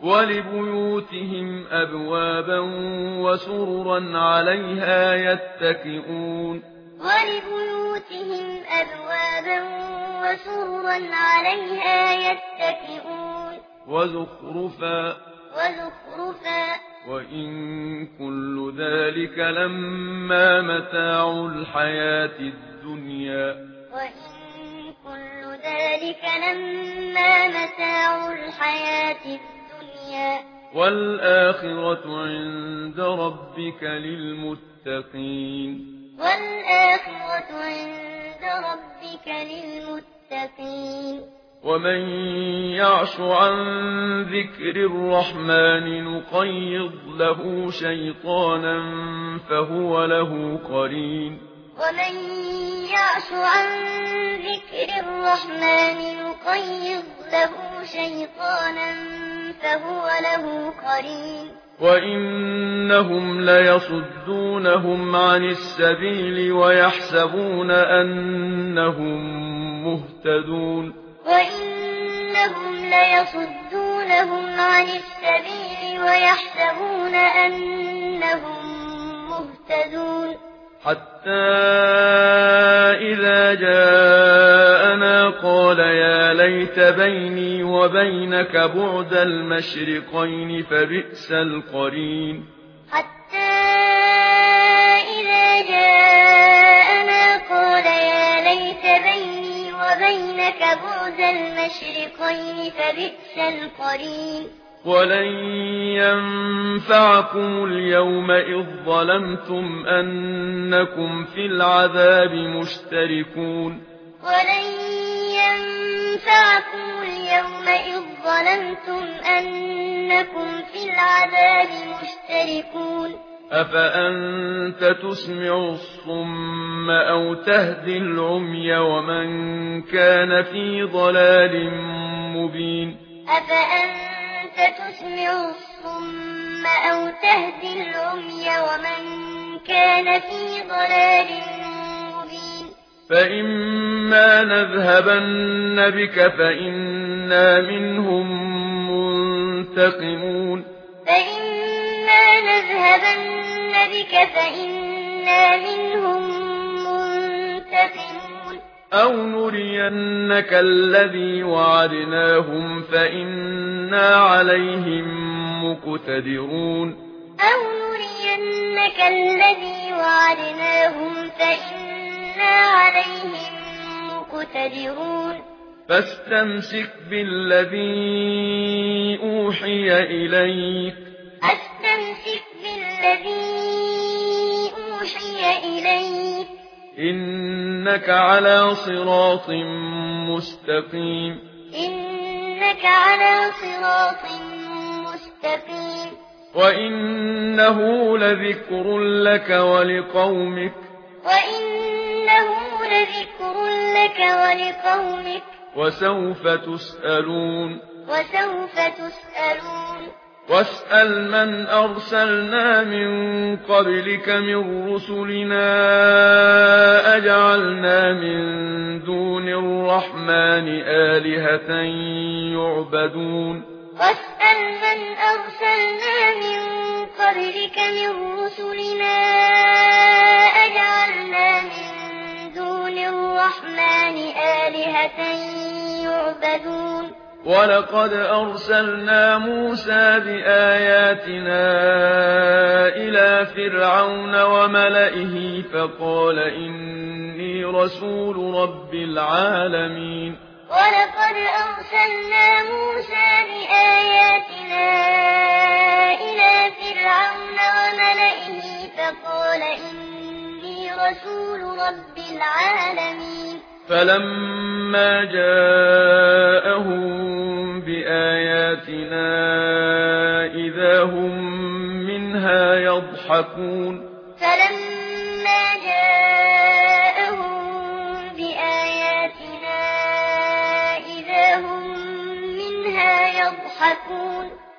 ولبيوتهم أبوابا وسررا عليها يتكئون ولبيوتهم أبوابا وسررا عليها يتكئون وزخرفا وإن كل ذلك لما متاع الحياة الدنيا والآخرة عند ربك للمتقين ومن يعش عن ذكر الرحمن نقيض له شيطانا فهو له قرين وإنهم ليصدونهم عن السبيل ويحسبون أنهم مهتدون حتى إذا جاءنا قال يا ليت بيني وبينك بعد المشرقين فبئس القرين ولن ينفعكم اليوم إذ ظلمتم أنكم في العذاب مشتركون أفأنت تسمع الصم أو تهدي العمي ومن كان في ضلال مبين فإما نذهبن بك فإنا منهم منتقمون أو نرينك الذي وعدناهم فإنا عليهم مقتدرون فاستمسك بالذي أوحي إليك إنك على صراط مستقيم وإنه لذكر لك ولقومك وسوف تسألون واسأل من أرسلنا من قبلك من رسلنا أجعلنا من دون الرحمن آلهة يعبدون ولقد أرسلنا موسى بآياتنا إلى فرعون وملئه فقال إني رسول رب العالمين فلما جاءهم بآياتنا إذا هم منها يضحكون